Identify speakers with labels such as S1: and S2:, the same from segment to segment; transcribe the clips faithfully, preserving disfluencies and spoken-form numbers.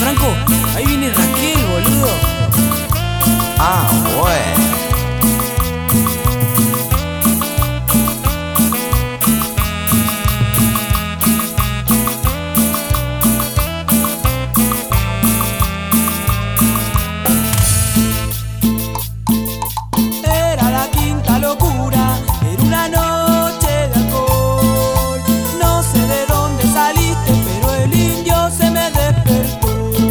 S1: Franco, ahí viene Raquel, boludo.
S2: Ah, bueno.
S3: Era la quinta locura, era una noche de alcohol. No sé de dónde saliste, pero el indio se me despertó.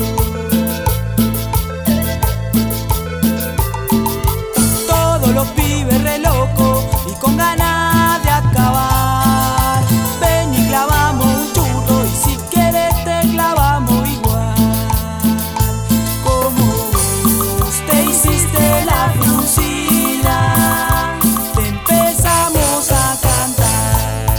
S3: Todos los pibes re locos y con ganas de acabar. Ven y clavamos un churro y si quieres te clavamos igual. Como vos te hiciste la fruncida, te empezamos a cantar.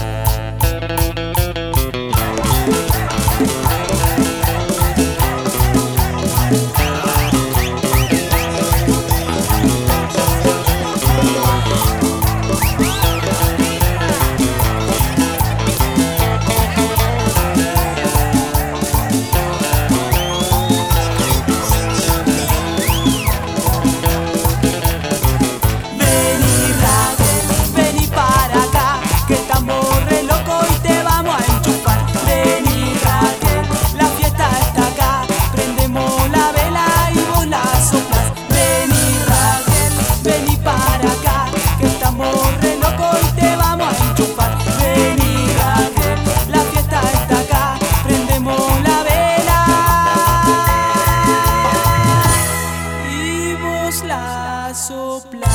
S3: Vení Raquel, vení para acá, que estamos re locos y te vamos a enchufar. Vení Raquel, la fiesta está acá, prendemos la vela y vos la soplas. Vení Raquel, vení para acá, que estamos re locos y te vamos a enchufar. Vení Raquel, la fiesta está acá, prendemos la vela y vos la soplás.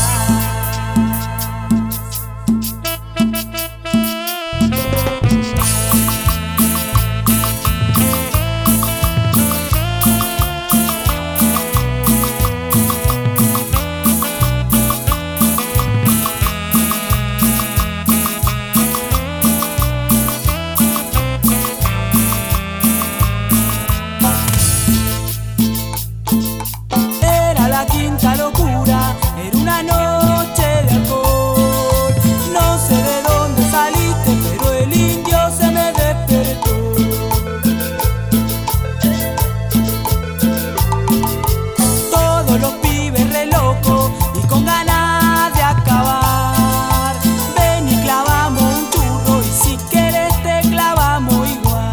S3: Era la quinta locura, era una noche de alcohol. No sé de dónde saliste, pero el indio se me despertó. Todos los pibes re locos y con ganas de acabar. Ven y clavamos un churro y si quieres te clavamos igual.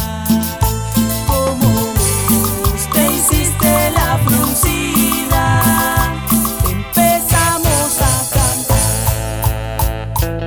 S3: Como vos te hiciste la fruncida, te empezamos a cantar.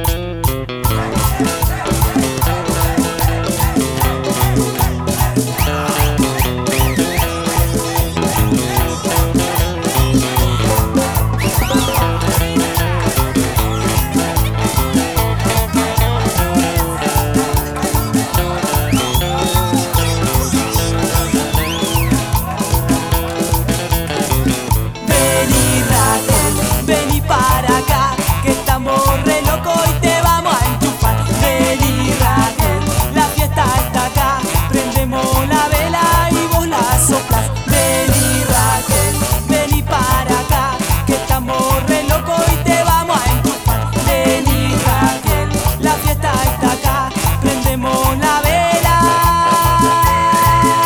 S3: Vení Raquel, vení para acá, que estamos re locos y te vamos a enchufar. Vení Raquel, la fiesta está acá, prendemos la vela y vos la soplas. Vení Raquel, vení para acá, que estamos re locos y te vamos a enchufar. Vení Raquel, la fiesta está acá, prendemos la vela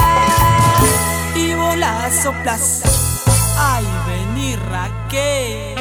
S3: y vos la soplas. Ay, vení Raquel.